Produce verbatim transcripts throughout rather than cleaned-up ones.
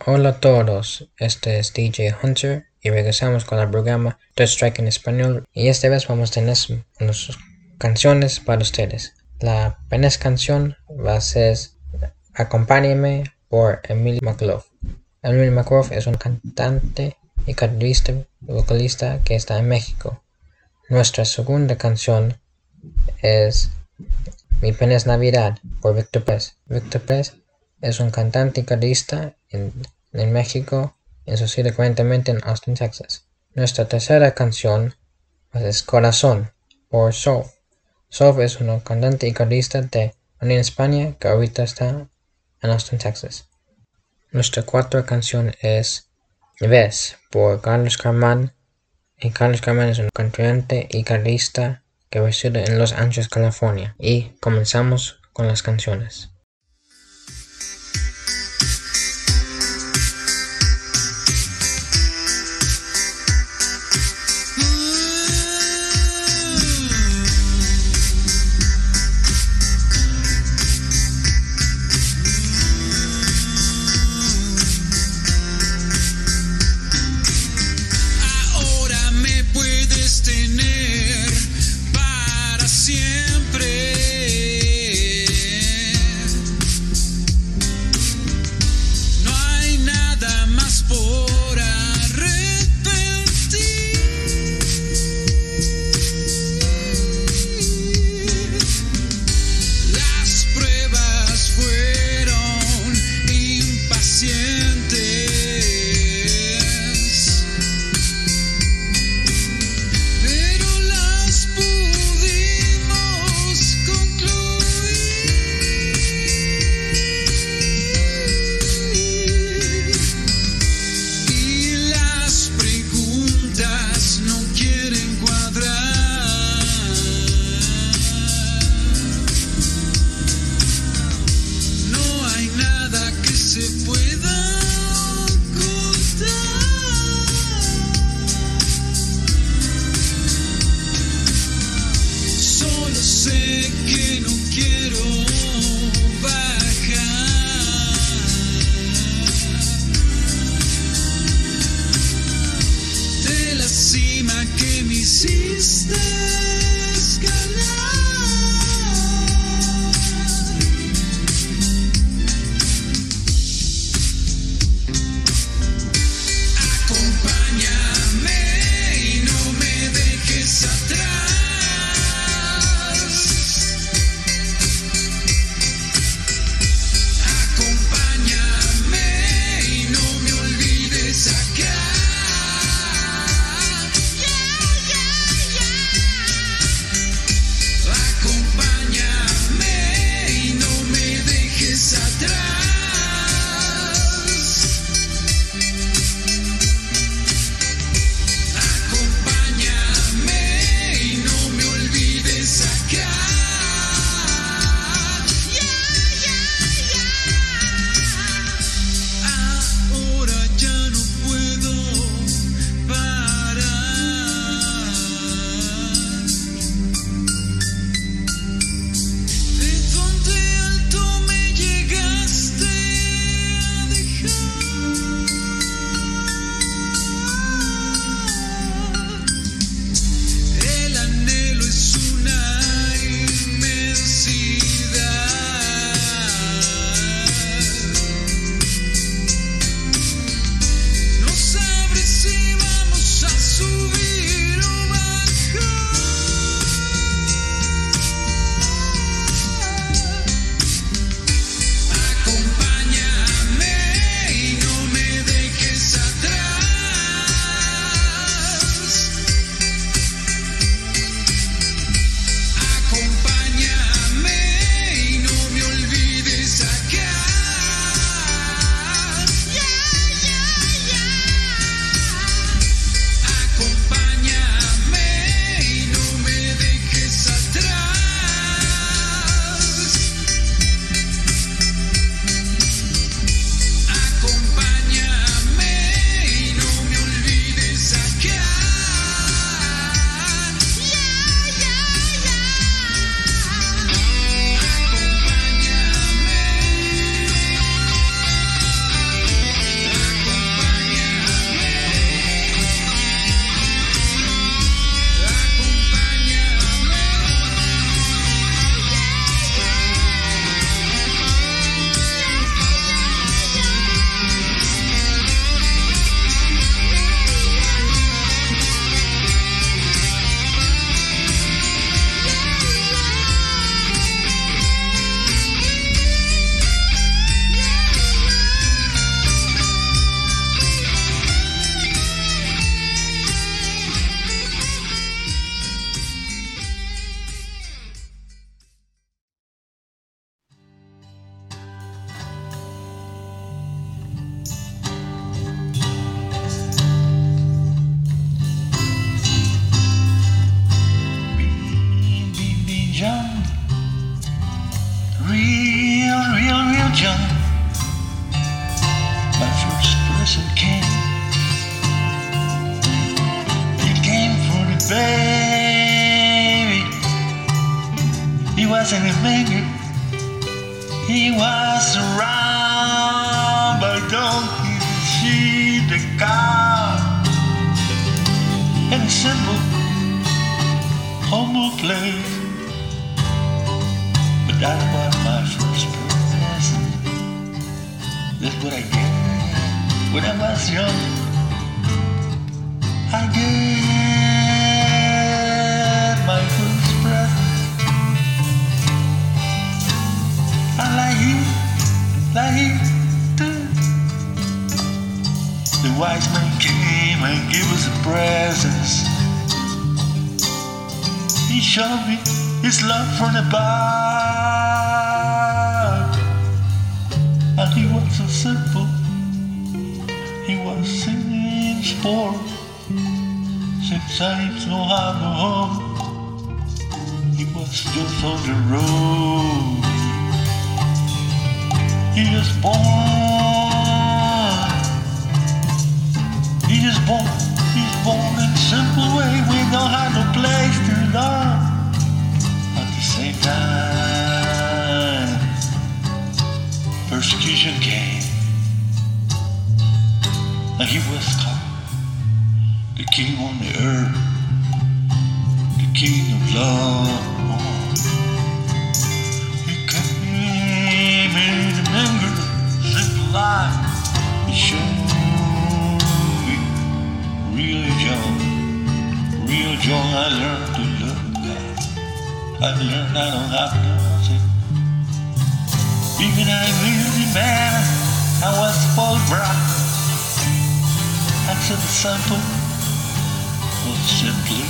Hola a todos, este es D J Hunter y regresamos con el programa Third Strike en español, y esta vez vamos a tener unas canciones para ustedes. La primera canción va a ser Acompáñame por Emily McLaughlin. Emily McLaughlin es una cantante y guitarrista vocalista que está en México. Nuestra segunda canción es Mi pena es Navidad por Victor Pérez. Victor Pérez es un cantante y guitarrista en, en México y sucede cuentemente en Austin, Texas. Nuestra tercera canción es Corazón por Soul. Soul es una cantante y guitarrista de en España que ahorita está en Austin, Texas. Nuestra cuarta canción es Ves por Carlos Carmán. Y Carlos Carmán es un cantante y guitarrista que reside en Los Ángeles, California. Y comenzamos con las canciones. Yeah, yeah, yeah. person came. He came for the baby. He wasn't a manger. He was surrounded by donkeys, sheep, the cow, and simple, humble place. But that was my first present. That's what I get when I was young. I get my first present. I like it, like it too. The wise man came and gave us the presents. He showed me his love from above. And he was so simple. He was singing for since I know how to home. He was just on the road. He is born. He is born. He's born in a simple way. We don't have no place to learn. At the same time, persecution came, and he was called the king on the earth, the king of love. He came in the anger, simple life. He showed me real young, real young. I learned to love God. I learned I don't have nothing. Even I really man, I was full bright. That's a simple, but simply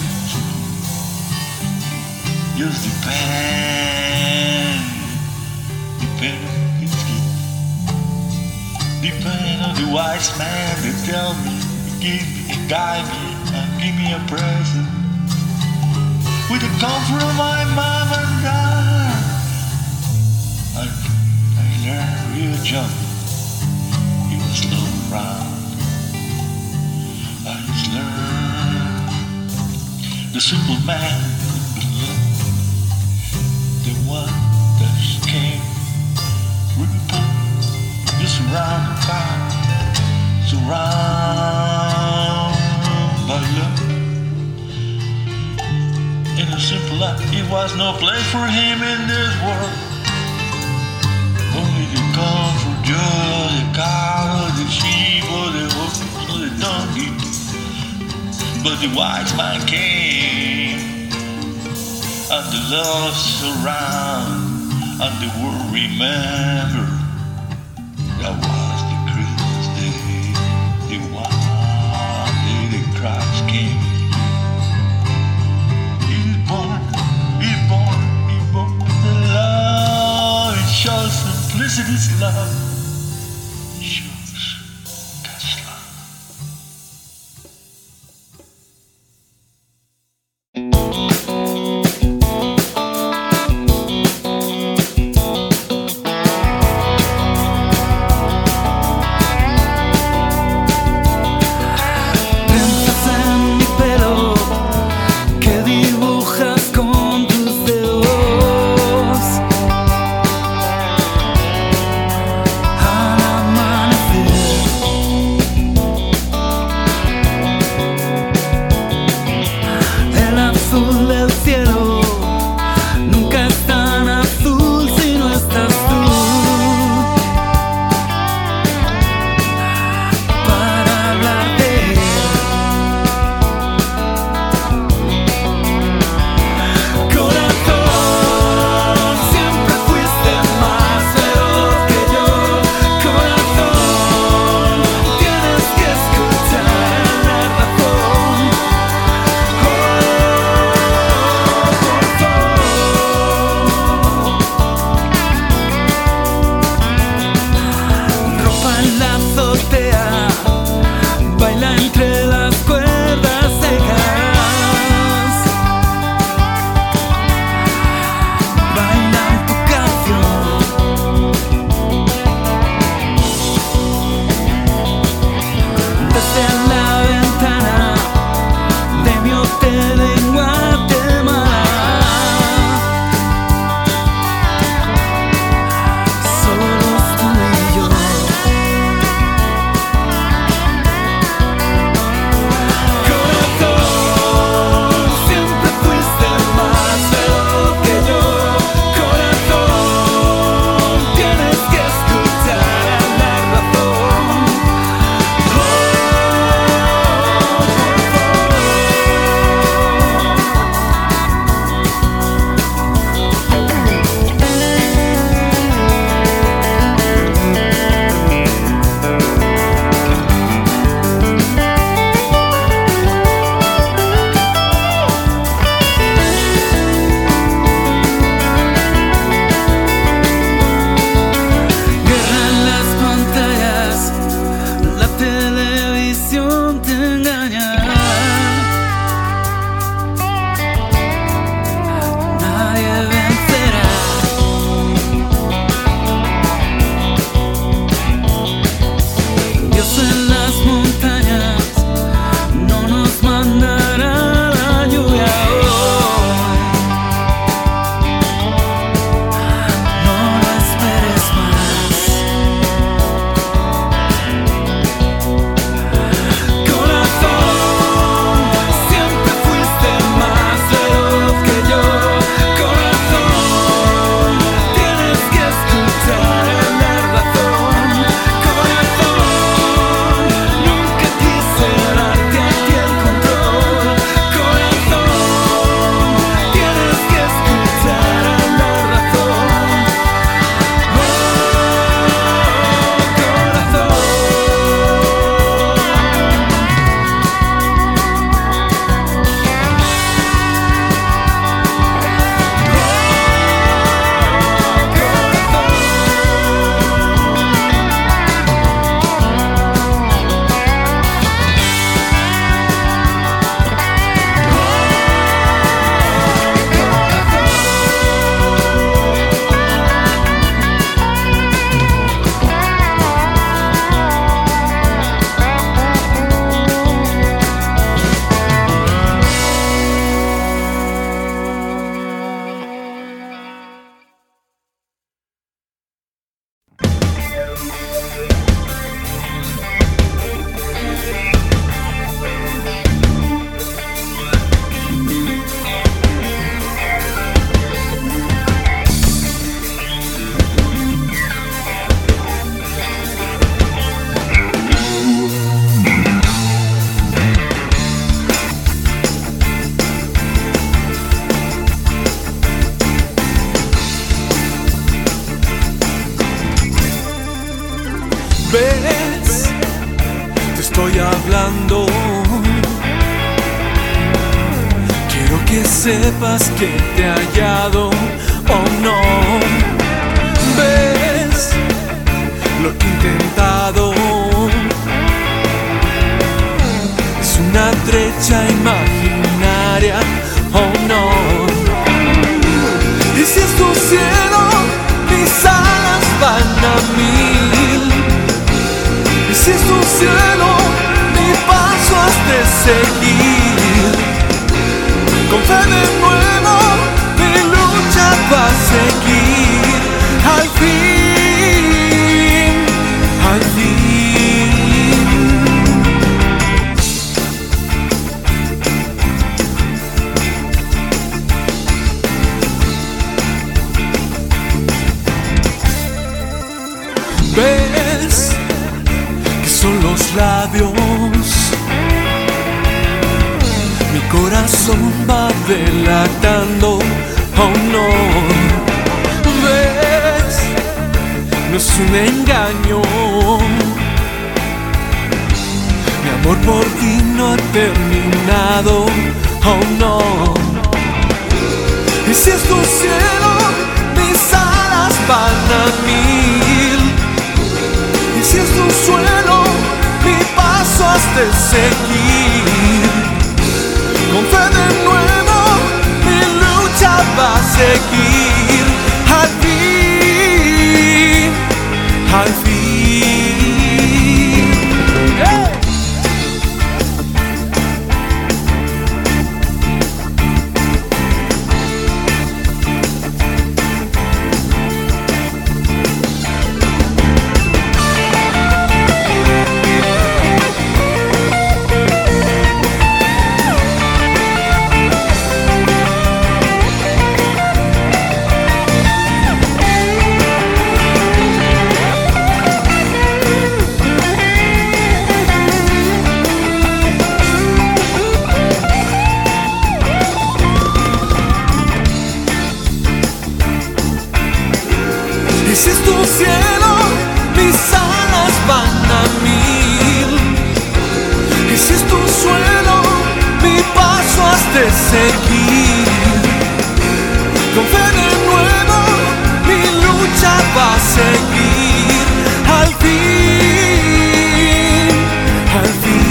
just depend, depend on his gift. Depend on the wise man to tell me, give me, guide me, and give me a present. With the comfort of my mom and dad, I, I learned real young. He was slow around. I just learned the simple man could love, the one that came really poor, just around the time, surrounded by love. In a simple life, it was no place for him in this world. Only the comfort, joy, the cow, the sheep, or the horse, or the donkey. But the wise man came, and the love surround, and the world remember. That was the Christmas day, the one day the Christ came. He's born, he's born, he's born. The love, it shows simplicity's love. It shows God's love. ves, te estoy hablando. Quiero que sepas que te he hallado, oh no. Ves lo que he intentado, es una trecha imaginaria, oh no. Y si es tu cielo, mis alas van a mil. Y si es tu cielo, mi paso has de seguir. Con fe de nuevo, mi lucha va a seguir. Al fin, al fin. Ves que son los labios, mi corazón va delatando, oh no. Ves, no es un engaño, mi amor por ti no ha terminado, oh no. Y si es tu cielo, mis alas van a mil. Y si es tu suelo, mi paso has de seguir. Con fe de nuevo, mi lucha va a seguir. Al fin, al fin. ¡Hey! Y si es tu cielo, mis alas van a mil. Y si es tu suelo, mi paso has de seguir. Con fe de nuevo, mi lucha va a seguir. Al fin, al fin.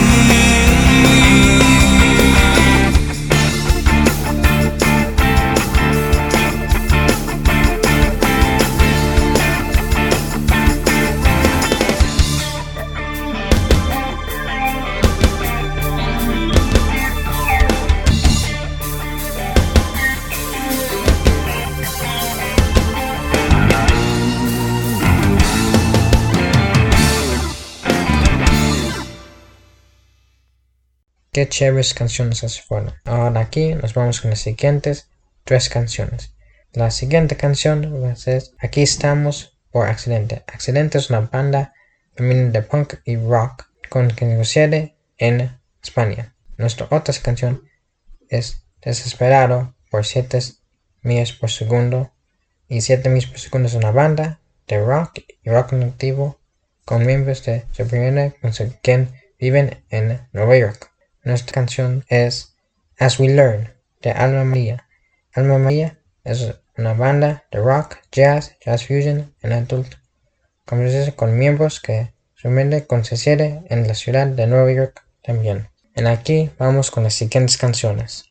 Qué chéveres canciones hace fueron. Ahora aquí nos vamos con las siguientes tres canciones. La siguiente canción va a ser Aquí estamos por Accidente. Accidente es una banda femenina de punk y rock con que sucede en España. Nuestra otra canción es Desesperado por siete millas por segundo. Y siete millas por segundo es una banda de rock y rock nativo con miembros de Supreme con quien viven en Nueva York. Nuestra canción es As We Learn de Alma María. Alma María es una banda de rock, jazz, jazz fusion en adulto, con miembros que su con sucede en la ciudad de Nueva York también. En aquí vamos con las siguientes canciones.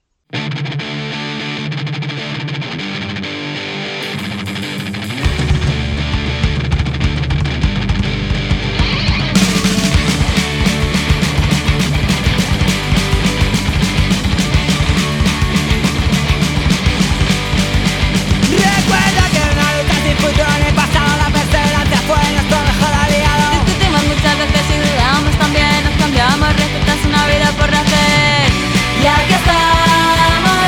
Discutimos muchas veces y dudamos, respetamos una vida por nacer. Y aquí estamos.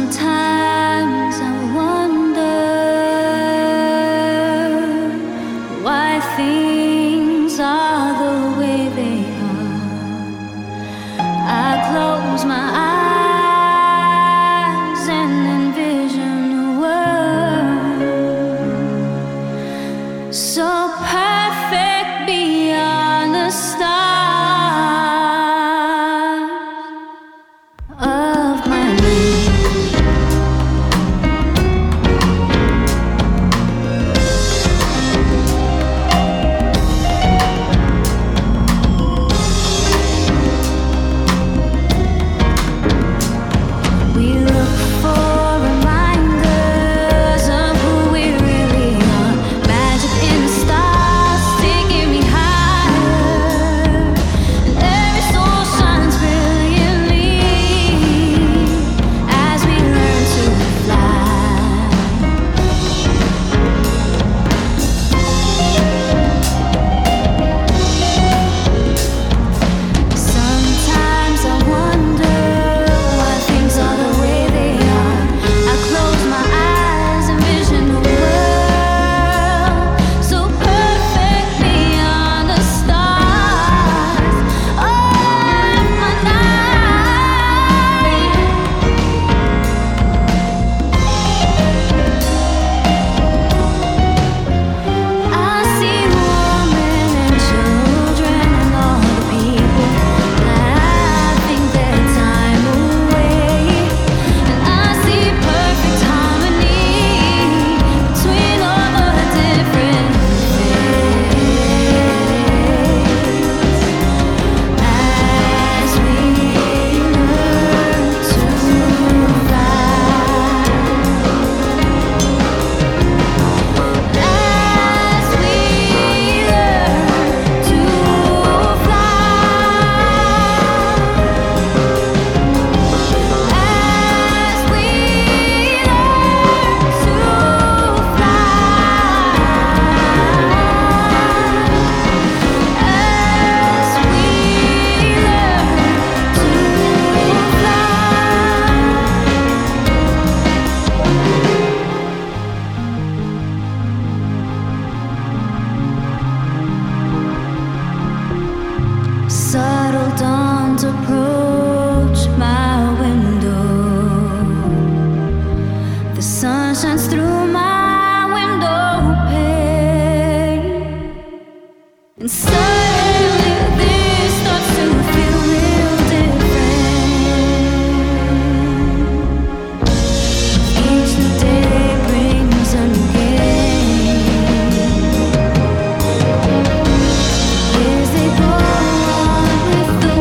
Sometimes I wonder why things are the way they are. I close my eyes and envision a world so perfect beyond the stars of my life. We look for reminders of who we really are. Magic in the stars, taking me higher. And every soul shines brilliantly as we learn to fly. Sometimes I wonder why things are the way they are. I close my eyes and vision a world so perfect beyond the stars of my night. I see women and children and all the people laughing their time away. And I see perfect harmony between all the different faiths as we learn to fly. As we learn to subtle dawns approach my window. The sun shines through my window pane, and suddenly this starts to feel real different. Each new day brings a new game as they go on with the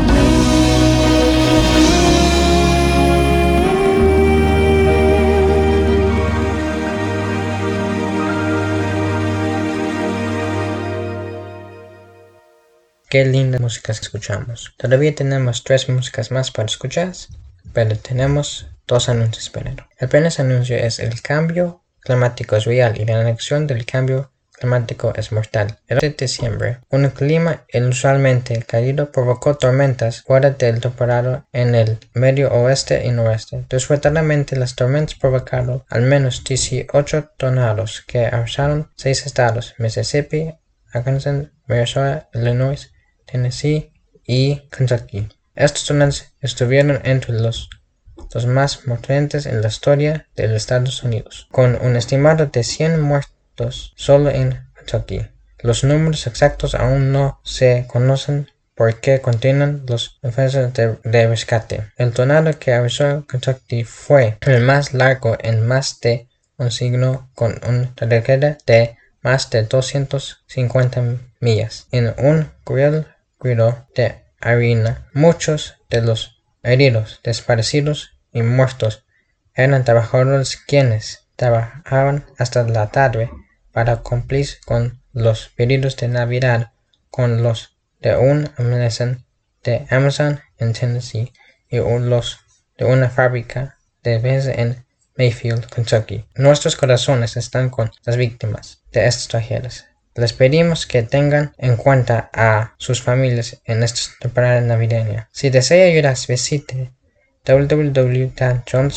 Qué linda música escuchamos. Todavía tenemos tres músicas más para escuchar, pero tenemos dos anuncios primero. El primer anuncio es: el cambio climático es real y la negación del cambio climático es mortal. El once de diciembre, un clima inusualmente cálido provocó tormentas fuera del temporada en el medio oeste y noroeste. Desgraciadamente, las tormentas provocaron al menos dieciocho tornados que arrasaron seis estados: Mississippi, Arkansas, Minnesota, Illinois, Tennessee y Kentucky. Estos tornados estuvieron entre los, los más mortales en la historia de los Estados Unidos, con un estimado de cien muertos solo en Kentucky. Los números exactos aún no se conocen porque continúan los esfuerzos de, de rescate. El tornado que arrasó Kentucky fue el más largo en más de un siglo, con una trayectoria de más de doscientas cincuenta millas. En un cruel ruido de arena, muchos de los heridos, desaparecidos y muertos eran trabajadores quienes trabajaban hasta la tarde para cumplir con los pedidos de Navidad con los de un almacén de Amazon en Tennessee y los de una fábrica de bebés en Mayfield, Kentucky. Nuestros corazones están con las víctimas de estas tragedias. Les pedimos que tengan en cuenta a sus familias en esta temporada navideña. Si desea ayudar, visite w w w punto jones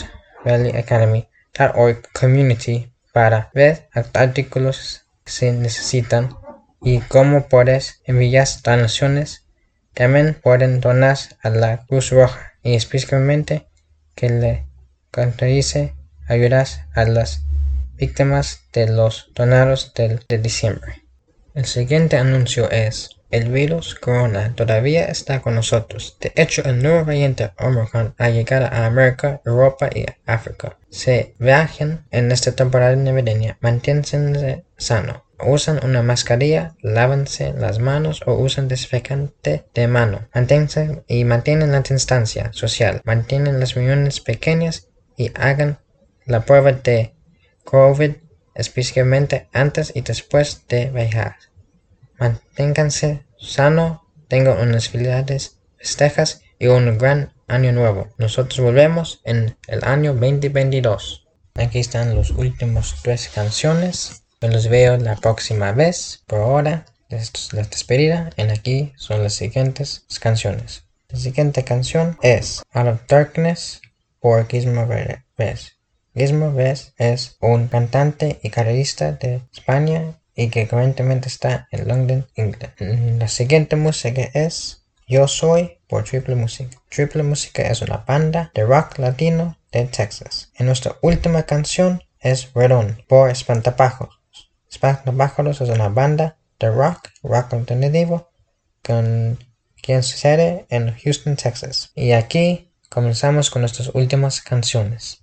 valley academy punto org community para ver artículos que se necesitan y cómo puedes enviar donaciones. También pueden donar a la Cruz Roja y específicamente que le caracterice ayudar a las víctimas de los tornados del, de diciembre. El siguiente anuncio es: el virus corona todavía está con nosotros. De hecho, el nuevo variante Omicron ha llegado a América, Europa y África. Se viajan en esta temporada navideña. Manténganse sano. Usan una mascarilla, lávense las manos o usan desinfectante de mano. Manténganse y mantienen la distancia social. Mantienen las reuniones pequeñas y hagan la prueba de COVID específicamente antes y después de viajar. Manténganse sano, tengan unas felicidades festejas y un gran año nuevo. Nosotros volvemos en el año veinte veintidós. Aquí están las últimas tres canciones. Yo los veo la próxima vez. Por ahora, esto es la despedida. En aquí son las siguientes canciones. La siguiente canción es Out of Darkness por Guillermo Vez. Guillermo Vez es un cantante y guitarrista de España y que currentmente está en London, England. La siguiente música es Yo Soy por Triple Música. Triple Música es una banda de rock latino de Texas. En nuestra última canción es Redón por Espantapájaros. Espantapájaros es una banda de rock, rock alternativo, con quien sucede en Houston, Texas. Y aquí comenzamos con nuestras últimas canciones.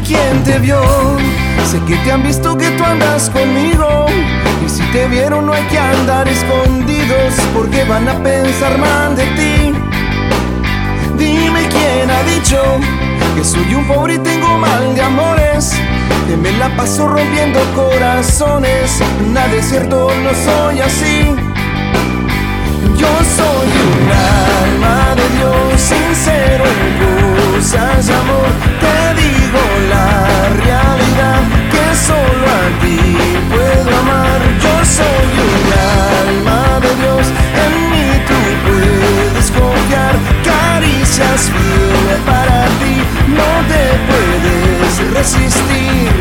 Dime quién te vio. Sé que te han visto que tú andas conmigo. Y si te vieron no hay que andar escondidos, porque van a pensar mal de ti. Dime quién ha dicho que soy un pobre y tengo mal de amores, que me la paso rompiendo corazones. Nada es cierto, no soy así. Yo soy un alma de Dios, sincero en cosas de amor. Te digo la realidad, que solo a ti puedo amar. Yo soy un alma de Dios, en mí tú puedes confiar. Caricias bien para ti, no te puedes resistir.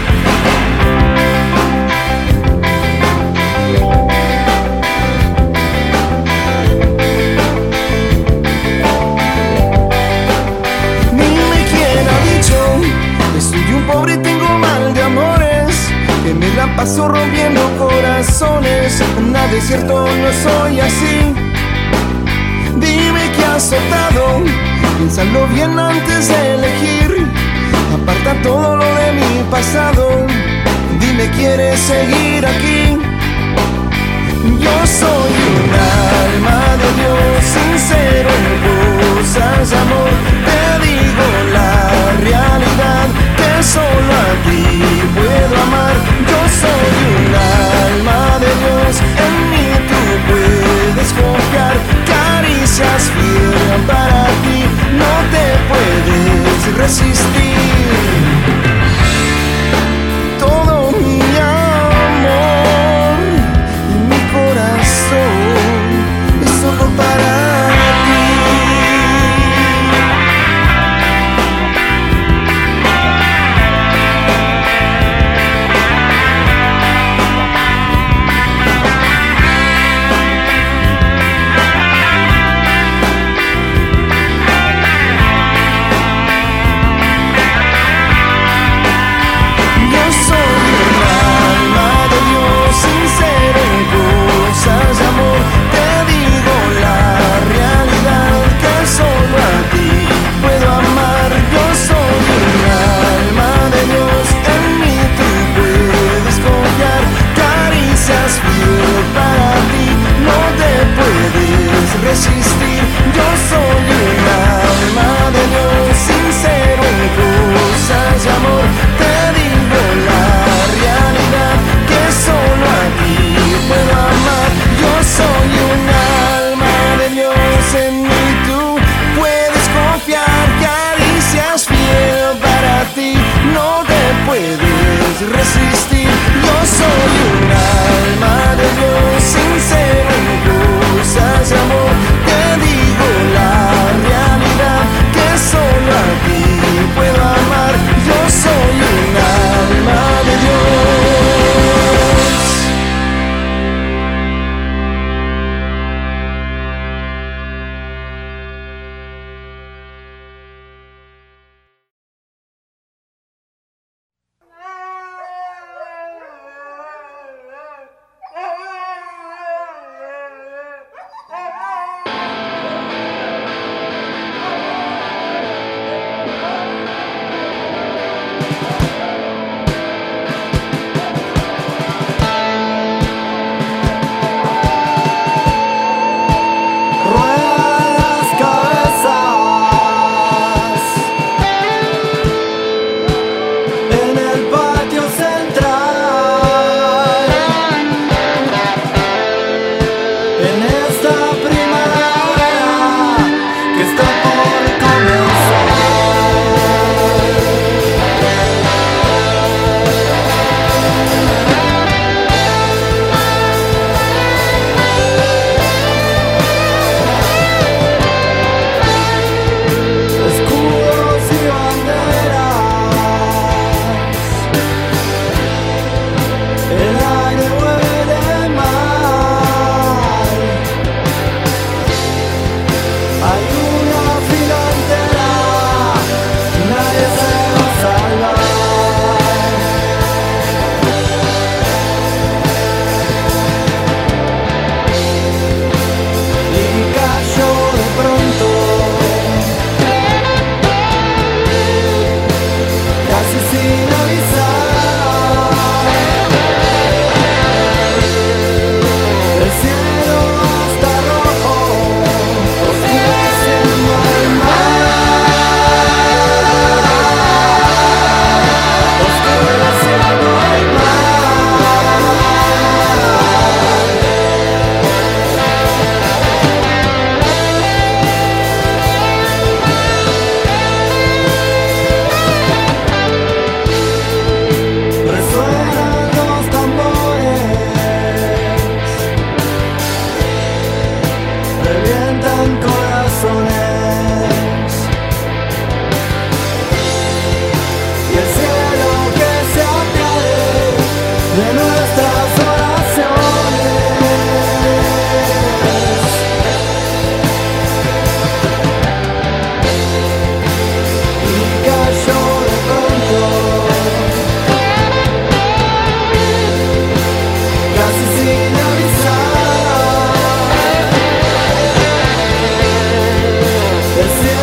Paso rompiendo corazones. Nada es cierto, no soy así. Dime qué has optado, piénsalo bien antes de elegir. Aparta todo lo de mi pasado. Dime, ¿quieres seguir aquí? Yo soy un alma de Dios, sincero en cosas de amor. Te digo la realidad, que solo a ti puedo amar. Yo soy un alma de Dios, en mí tú puedes confiar. Caricias bien para ti, no te puedes resistir. Todo mi amor y mi corazón es solo para ti. Resistir. Yo soy un alma de Dios, sincero en cosas de amor. Te digo la realidad, que solo a ti puedo amar. Yo soy un alma de Dios, en mí tú puedes confiar. Caricias fiel para ti, no te puedes resistir. Yo soy un alma de Dios, sincero en cosas de amor. Te digo la realidad, que solo a ti puedo amar. Yo soy un alma de Dios. El cielo